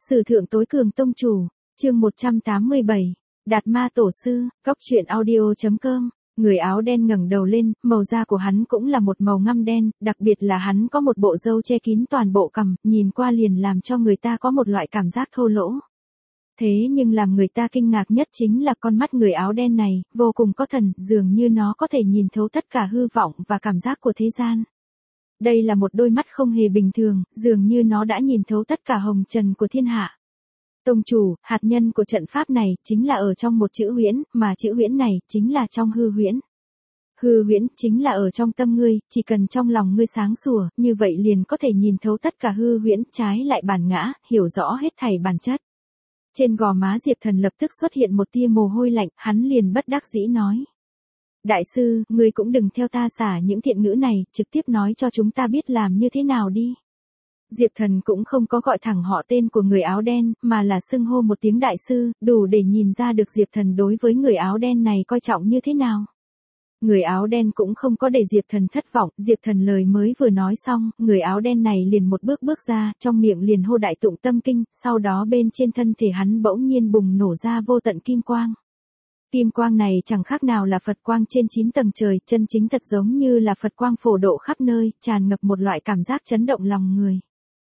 Sử thượng tối cường tông chủ, chương 187, Đạt Ma Tổ Sư, Góc Chuyện Audio.com. Người áo đen ngẩng đầu lên, màu da của hắn cũng là một màu ngăm đen, đặc biệt là hắn có một bộ râu che kín toàn bộ cằm, nhìn qua liền làm cho người ta có một loại cảm giác thô lỗ. Thế nhưng làm người ta kinh ngạc nhất chính là con mắt người áo đen này, vô cùng có thần, dường như nó có thể nhìn thấu tất cả hư vọng và cảm giác của thế gian. Đây là một đôi mắt không hề bình thường, dường như nó đã nhìn thấu tất cả hồng trần của thiên hạ. Tông chủ, hạt nhân của trận pháp này chính là ở trong một chữ huyễn, mà chữ huyễn này chính là trong hư huyễn. Hư huyễn chính là ở trong tâm ngươi, chỉ cần trong lòng ngươi sáng sủa, như vậy liền có thể nhìn thấu tất cả hư huyễn, trái lại bản ngã, hiểu rõ hết thảy bản chất. Trên gò má Diệp Thần lập tức xuất hiện một tia mồ hôi lạnh, hắn liền bất đắc dĩ nói. Đại sư, ngươi cũng đừng theo ta xả những thiện ngữ này, trực tiếp nói cho chúng ta biết làm như thế nào đi. Diệp Thần cũng không có gọi thẳng họ tên của người áo đen, mà là xưng hô một tiếng đại sư, đủ để nhìn ra được Diệp Thần đối với người áo đen này coi trọng như thế nào. Người áo đen cũng không có để Diệp Thần thất vọng, Diệp Thần lời mới vừa nói xong, người áo đen này liền một bước ra, trong miệng liền hô đại tụng tâm kinh, sau đó bên trên thân thể hắn bỗng nhiên bùng nổ ra vô tận kim quang. Kim quang này chẳng khác nào là Phật quang trên 9 tầng trời, chân chính thật giống như là Phật quang phổ độ khắp nơi, tràn ngập một loại cảm giác chấn động lòng người.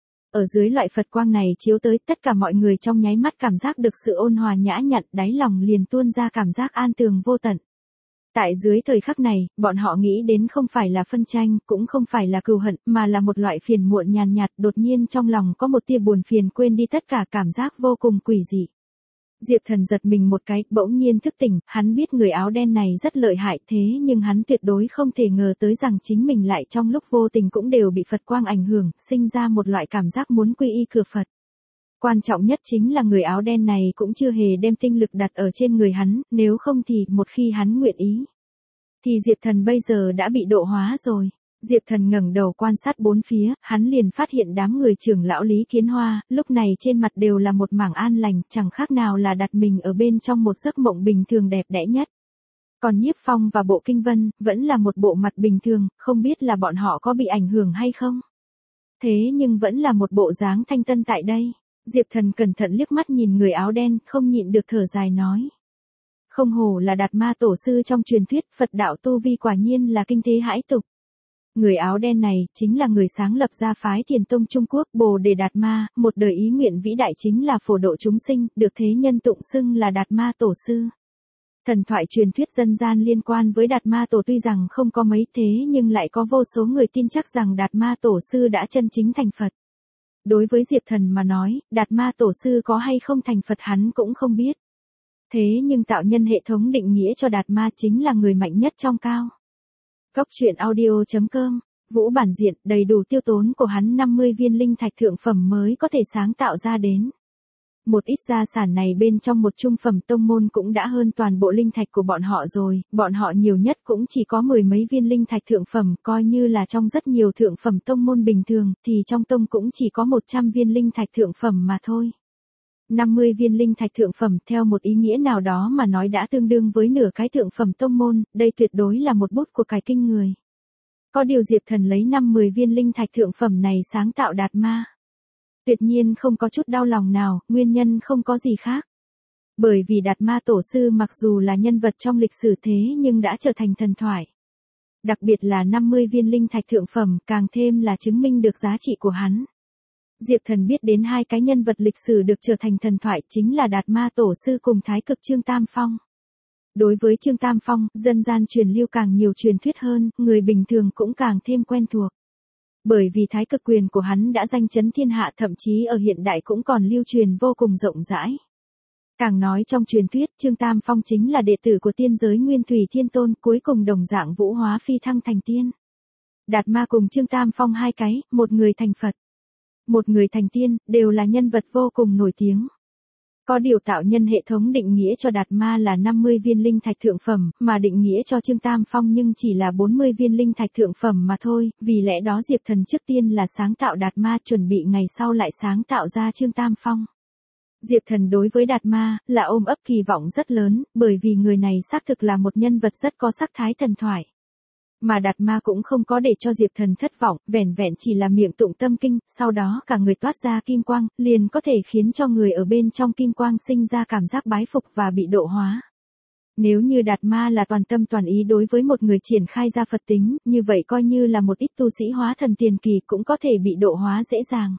Ở dưới loại Phật quang này chiếu tới, tất cả mọi người trong nháy mắt cảm giác được sự ôn hòa nhã nhặn, đáy lòng liền tuôn ra cảm giác an tường vô tận. Tại dưới thời khắc này, bọn họ nghĩ đến không phải là phân tranh, cũng không phải là cừu hận, mà là một loại phiền muộn nhàn nhạt, đột nhiên trong lòng có một tia buồn phiền quên đi tất cả, cảm giác vô cùng quỷ dị. Diệp Thần giật mình một cái, bỗng nhiên thức tỉnh, hắn biết người áo đen này rất lợi hại, thế nhưng hắn tuyệt đối không thể ngờ tới rằng chính mình lại trong lúc vô tình cũng đều bị Phật quang ảnh hưởng, sinh ra một loại cảm giác muốn quy y cửa Phật. Quan trọng nhất chính là người áo đen này cũng chưa hề đem tinh lực đặt ở trên người hắn, nếu không thì một khi hắn nguyện ý, thì Diệp Thần bây giờ đã bị độ hóa rồi. Diệp Thần ngẩng đầu quan sát bốn phía, hắn liền phát hiện đám người trưởng lão Lý Kiến Hoa, lúc này trên mặt đều là một mảng an lành, chẳng khác nào là đặt mình ở bên trong một giấc mộng bình thường đẹp đẽ nhất. Còn Nhiếp Phong và Bộ Kinh Vân, vẫn là một bộ mặt bình thường, không biết là bọn họ có bị ảnh hưởng hay không. Thế nhưng vẫn là một bộ dáng thanh tân tại đây. Diệp Thần cẩn thận liếc mắt nhìn người áo đen, không nhịn được thở dài nói. Không hổ là Đạt Ma Tổ Sư trong truyền thuyết, Phật đạo tu vi quả nhiên là kinh thế hãi tục. Người áo đen này, chính là người sáng lập ra phái Thiền Tông Trung Quốc, Bồ Đề Đạt Ma, một đời ý nguyện vĩ đại chính là phổ độ chúng sinh, được thế nhân tụng xưng là Đạt Ma Tổ Sư. Thần thoại truyền thuyết dân gian liên quan với Đạt Ma Tổ tuy rằng không có mấy thế nhưng lại có vô số người tin chắc rằng Đạt Ma Tổ Sư đã chân chính thành Phật. Đối với Diệp Thần mà nói, Đạt Ma Tổ Sư có hay không thành Phật hắn cũng không biết. Thế nhưng tạo nhân hệ thống định nghĩa cho Đạt Ma chính là người mạnh nhất trong cao. Góc Chuyện Audio.com. Vũ bản diện, đầy đủ tiêu tốn của hắn 50 viên linh thạch thượng phẩm mới có thể sáng tạo ra đến. Một ít gia sản này bên trong một trung phẩm tông môn cũng đã hơn toàn bộ linh thạch của bọn họ rồi, bọn họ nhiều nhất cũng chỉ có 10 mấy viên linh thạch thượng phẩm, coi như là trong rất nhiều thượng phẩm tông môn bình thường, thì trong tông cũng chỉ có 100 viên linh thạch thượng phẩm mà thôi. 50 viên linh thạch thượng phẩm theo một ý nghĩa nào đó mà nói đã tương đương với nửa cái thượng phẩm tông môn, đây tuyệt đối là một bút của cải kinh người. Có điều Diệp Thần lấy 50 viên linh thạch thượng phẩm này sáng tạo Đạt Ma. Tuyệt nhiên không có chút đau lòng nào, nguyên nhân không có gì khác. Bởi vì Đạt Ma Tổ Sư mặc dù là nhân vật trong lịch sử thế nhưng đã trở thành thần thoại. Đặc biệt là 50 viên linh thạch thượng phẩm càng thêm là chứng minh được giá trị của hắn. Diệp Thần biết đến hai cái nhân vật lịch sử được trở thành thần thoại chính là Đạt Ma Tổ Sư cùng Thái Cực Trương Tam Phong. Đối với Trương Tam Phong, dân gian truyền lưu càng nhiều truyền thuyết hơn, người bình thường cũng càng thêm quen thuộc. Bởi vì thái cực quyền của hắn đã danh chấn thiên hạ, thậm chí ở hiện đại cũng còn lưu truyền vô cùng rộng rãi. Càng nói trong truyền thuyết, Trương Tam Phong chính là đệ tử của tiên giới Nguyên Thủy Thiên Tôn, cuối cùng đồng dạng vũ hóa phi thăng thành tiên. Đạt Ma cùng Trương Tam Phong hai cái, một người thành Phật, một người thành tiên, đều là nhân vật vô cùng nổi tiếng. Có điều tạo nhân hệ thống định nghĩa cho Đạt Ma là 50 viên linh thạch thượng phẩm, mà định nghĩa cho Trương Tam Phong nhưng chỉ là 40 viên linh thạch thượng phẩm mà thôi, vì lẽ đó Diệp Thần trước tiên là sáng tạo Đạt Ma, chuẩn bị ngày sau lại sáng tạo ra Trương Tam Phong. Diệp Thần đối với Đạt Ma là ôm ấp kỳ vọng rất lớn, bởi vì người này xác thực là một nhân vật rất có sắc thái thần thoại. Mà Đạt Ma cũng không có để cho Diệp Thần thất vọng, vẻn vẹn chỉ là miệng tụng tâm kinh, sau đó cả người toát ra kim quang, liền có thể khiến cho người ở bên trong kim quang sinh ra cảm giác bái phục và bị độ hóa. Nếu như Đạt Ma là toàn tâm toàn ý đối với một người triển khai ra Phật tính, như vậy coi như là một ít tu sĩ hóa thần tiền kỳ cũng có thể bị độ hóa dễ dàng.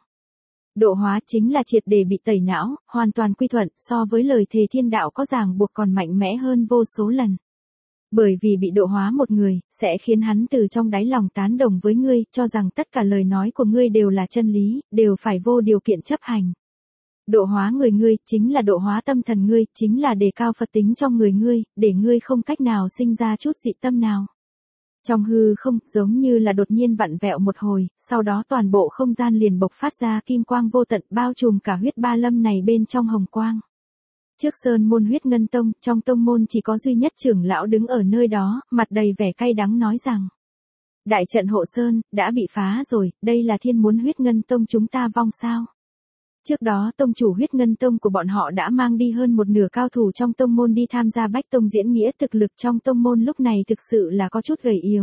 Độ hóa chính là triệt để bị tẩy não, hoàn toàn quy thuận, so với lời thề thiên đạo có ràng buộc còn mạnh mẽ hơn vô số lần. Bởi vì bị độ hóa một người, sẽ khiến hắn từ trong đáy lòng tán đồng với ngươi, cho rằng tất cả lời nói của ngươi đều là chân lý, đều phải vô điều kiện chấp hành. Độ hóa người ngươi, chính là độ hóa tâm thần ngươi, chính là đề cao Phật tính trong người ngươi, để ngươi không cách nào sinh ra chút dị tâm nào. Trong hư không, giống như là đột nhiên vặn vẹo một hồi, sau đó toàn bộ không gian liền bộc phát ra kim quang vô tận bao trùm cả huyết ba lâm này bên trong hồng quang. Trước sơn môn huyết ngân tông, trong tông môn chỉ có duy nhất trưởng lão đứng ở nơi đó, mặt đầy vẻ cay đắng nói rằng. Đại trận hộ sơn, đã bị phá rồi, đây là thiên muốn huyết ngân tông chúng ta vong sao? Trước đó tông chủ huyết ngân tông của bọn họ đã mang đi hơn một nửa cao thủ trong tông môn đi tham gia bách tông diễn nghĩa, thực lực trong tông môn lúc này thực sự là có chút gầy yếu.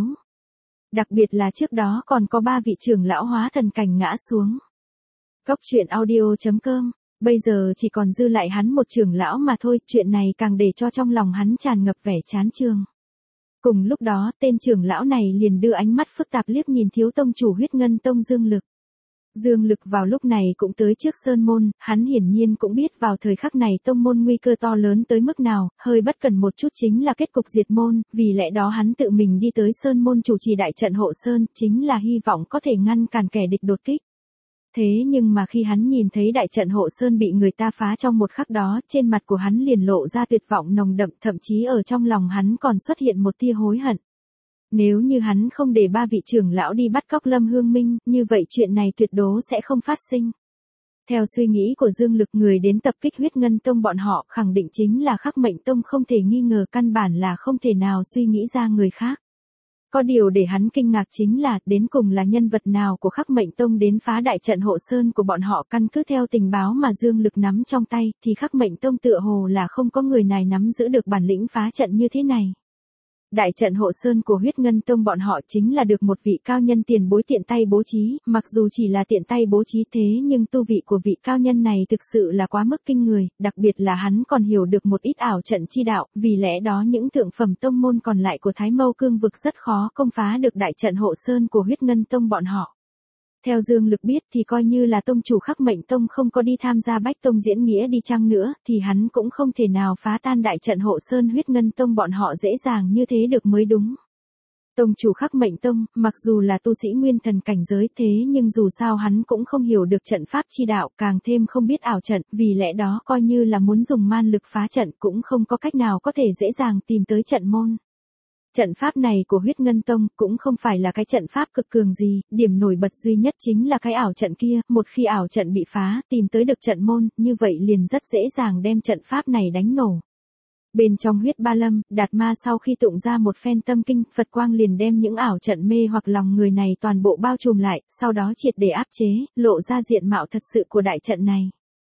Đặc biệt là trước đó còn có 3 vị trưởng lão hóa thần cảnh ngã xuống. Cốc truyện audio.com, bây giờ chỉ còn dư lại hắn một trưởng lão mà thôi, chuyện này càng để cho trong lòng hắn tràn ngập vẻ chán chường. Cùng lúc đó, tên trưởng lão này liền đưa ánh mắt phức tạp liếc nhìn thiếu tông chủ huyết ngân tông Dương Lực. Dương Lực vào lúc này cũng tới trước sơn môn, hắn hiển nhiên cũng biết vào thời khắc này tông môn nguy cơ to lớn tới mức nào, hơi bất cẩn một chút chính là kết cục diệt môn, vì lẽ đó hắn tự mình đi tới sơn môn chủ trì đại trận hộ sơn, chính là hy vọng có thể ngăn cản kẻ địch đột kích. Thế nhưng mà khi hắn nhìn thấy đại trận hộ sơn bị người ta phá trong một khắc đó, trên mặt của hắn liền lộ ra tuyệt vọng nồng đậm, thậm chí ở trong lòng hắn còn xuất hiện một tia hối hận. Nếu như hắn không để 3 vị trưởng lão đi bắt cóc Lâm Hương Minh, như vậy chuyện này tuyệt đối sẽ không phát sinh. Theo suy nghĩ của Dương Lực, người đến tập kích huyết ngân tông bọn họ khẳng định chính là Khắc Mệnh Tông, không thể nghi ngờ, căn bản là không thể nào suy nghĩ ra người khác. Có điều để hắn kinh ngạc chính là, đến cùng là nhân vật nào của Khắc Mệnh Tông đến phá đại trận hộ sơn của bọn họ. Căn cứ theo tình báo mà Dương Lực nắm trong tay, thì Khắc Mệnh Tông tựa hồ là không có người này nắm giữ được bản lĩnh phá trận như thế này. Đại trận hộ sơn của huyết ngân tông bọn họ chính là được một vị cao nhân tiền bối tiện tay bố trí, mặc dù chỉ là tiện tay bố trí thế nhưng tu vị của vị cao nhân này thực sự là quá mức kinh người, đặc biệt là hắn còn hiểu được một ít ảo trận chi đạo, vì lẽ đó những thượng phẩm tông môn còn lại của Thái Mâu Cương vực rất khó công phá được đại trận hộ sơn của huyết ngân tông bọn họ. Theo Dương Lực biết thì coi như là tông chủ Khắc Mệnh Tông không có đi tham gia bách tông diễn nghĩa đi chăng nữa, thì hắn cũng không thể nào phá tan đại trận hộ sơn huyết ngân tông bọn họ dễ dàng như thế được mới đúng. Tông chủ Khắc Mệnh Tông, mặc dù là tu sĩ nguyên thần cảnh giới, thế nhưng dù sao hắn cũng không hiểu được trận pháp chi đạo, càng thêm không biết ảo trận, vì lẽ đó coi như là muốn dùng man lực phá trận cũng không có cách nào có thể dễ dàng tìm tới trận môn. Trận pháp này của huyết ngân tông cũng không phải là cái trận pháp cực cường gì, điểm nổi bật duy nhất chính là cái ảo trận kia, một khi ảo trận bị phá, tìm tới được trận môn, như vậy liền rất dễ dàng đem trận pháp này đánh nổ. Bên trong huyết ba lâm, Đạt Ma sau khi tụng ra một phen tâm kinh, Phật quang liền đem những ảo trận mê hoặc lòng người này toàn bộ bao trùm lại, sau đó triệt để áp chế, lộ ra diện mạo thật sự của đại trận này.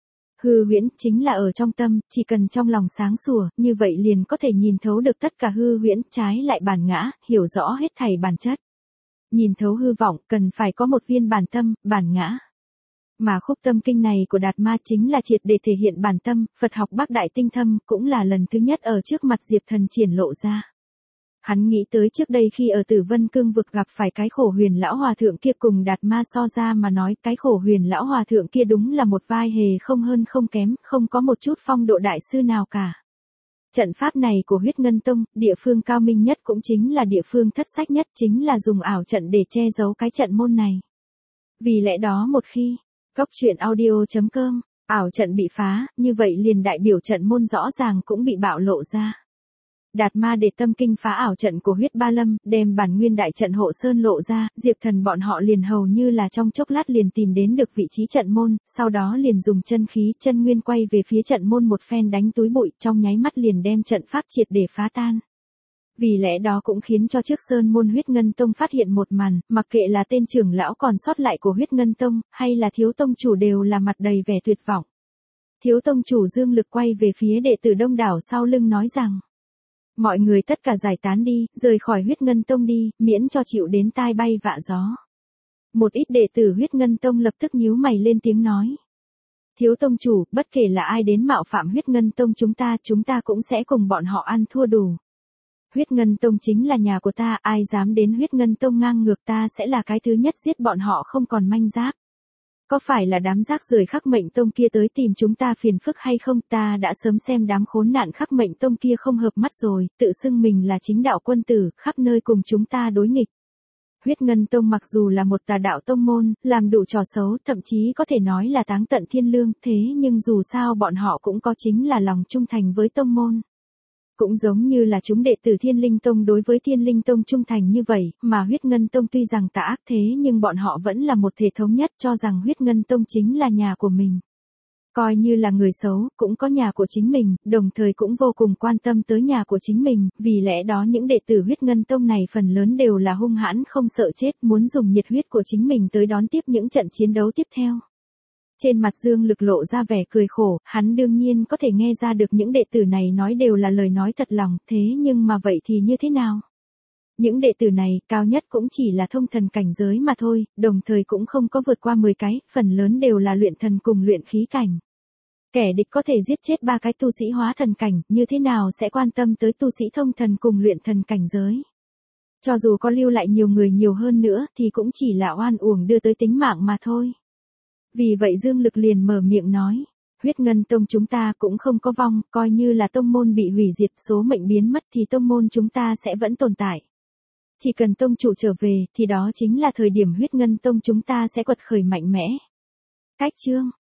Hư huyễn chính là ở trong tâm, chỉ cần trong lòng sáng sủa, như vậy liền có thể nhìn thấu được tất cả hư huyễn, trái lại bản ngã, hiểu rõ hết thảy bản chất. Nhìn thấu hư vọng, cần phải có một viên bản tâm, bản ngã. Mà khúc tâm kinh này của Đạt Ma chính là triệt để thể hiện bản tâm, Phật học Bắc Đại Tinh Thâm, cũng là lần thứ nhất ở trước mặt Diệp Thần triển lộ ra. Hắn nghĩ tới trước đây khi ở Tử Vân Cương vực gặp phải cái khổ huyền lão hòa thượng kia, cùng Đạt Ma so ra mà nói, cái khổ huyền lão hòa thượng kia đúng là một vai hề không hơn không kém, không có một chút phong độ đại sư nào cả. Trận pháp này của huyết ngân tông, địa phương cao minh nhất cũng chính là địa phương thất sách nhất, chính là dùng ảo trận để che giấu cái trận môn này. Vì lẽ đó một khi, cốc truyện audio.com, ảo trận bị phá, như vậy liền đại biểu trận môn rõ ràng cũng bị bạo lộ ra. Đạt Ma để tâm kinh phá ảo trận của huyết ba lâm, đem bản nguyên đại trận hộ sơn lộ ra, Diệp Thần bọn họ liền hầu như là trong chốc lát liền tìm đến được vị trí trận môn, sau đó liền dùng chân khí, chân nguyên quay về phía trận môn một phen đánh túi bụi, trong nháy mắt liền đem trận pháp triệt để phá tan. Vì lẽ đó cũng khiến cho trước sơn môn huyết ngân tông phát hiện một màn, mặc kệ là tên trưởng lão còn sót lại của huyết ngân tông, hay là thiếu tông chủ đều là mặt đầy vẻ tuyệt vọng. Thiếu tông chủ Dương Lực quay về phía đệ tử đông đảo sau lưng nói rằng, Mọi người tất cả giải tán đi, rời khỏi huyết ngân tông đi, miễn cho chịu đến tai bay vạ gió. Một ít đệ tử huyết ngân tông lập tức nhíu mày lên tiếng nói. Thiếu tông chủ, bất kể là ai đến mạo phạm huyết ngân tông chúng ta cũng sẽ cùng bọn họ ăn thua đủ. Huyết ngân tông chính là nhà của ta, ai dám đến huyết ngân tông ngang ngược ta sẽ là cái thứ nhất giết bọn họ không còn manh giáp. Có phải là đám rác rưởi Khắc Mệnh Tông kia tới tìm chúng ta phiền phức hay không? Ta đã sớm xem đám khốn nạn Khắc Mệnh Tông kia không hợp mắt rồi, tự xưng mình là chính đạo quân tử, khắp nơi cùng chúng ta đối nghịch. Huyết Ngân Tông mặc dù là một tà đạo tông môn, làm đủ trò xấu, thậm chí có thể nói là táng tận thiên lương, thế nhưng dù sao bọn họ cũng có chính là lòng trung thành với tông môn. Cũng giống như là chúng đệ tử Thiên Linh Tông đối với Thiên Linh Tông trung thành như vậy, mà Huyết Ngân Tông tuy rằng tà ác thế nhưng bọn họ vẫn là một thể thống nhất cho rằng Huyết Ngân Tông chính là nhà của mình. Coi như là người xấu, cũng có nhà của chính mình, đồng thời cũng vô cùng quan tâm tới nhà của chính mình, vì lẽ đó những đệ tử Huyết Ngân Tông này phần lớn đều là hung hãn không sợ chết, muốn dùng nhiệt huyết của chính mình tới đón tiếp những trận chiến đấu tiếp theo. Trên mặt Dương Lực lộ ra vẻ cười khổ, hắn đương nhiên có thể nghe ra được những đệ tử này nói đều là lời nói thật lòng, thế nhưng mà vậy thì như thế nào? Những đệ tử này, cao nhất cũng chỉ là thông thần cảnh giới mà thôi, đồng thời cũng không có vượt qua 10 cái, phần lớn đều là luyện thần cùng luyện khí cảnh. Kẻ địch có thể giết chết 3 cái tu sĩ hóa thần cảnh, như thế nào sẽ quan tâm tới tu sĩ thông thần cùng luyện thần cảnh giới? Cho dù có lưu lại nhiều người nhiều hơn nữa thì cũng chỉ là oan uổng đưa tới tính mạng mà thôi. Vì vậy Dương Lực liền mở miệng nói, Huyết Ngân Tông chúng ta cũng không có vong, coi như là tông môn bị hủy diệt, số mệnh biến mất thì tông môn chúng ta sẽ vẫn tồn tại. Chỉ cần tông chủ trở về thì đó chính là thời điểm Huyết Ngân Tông chúng ta sẽ quật khởi mạnh mẽ. Cách chương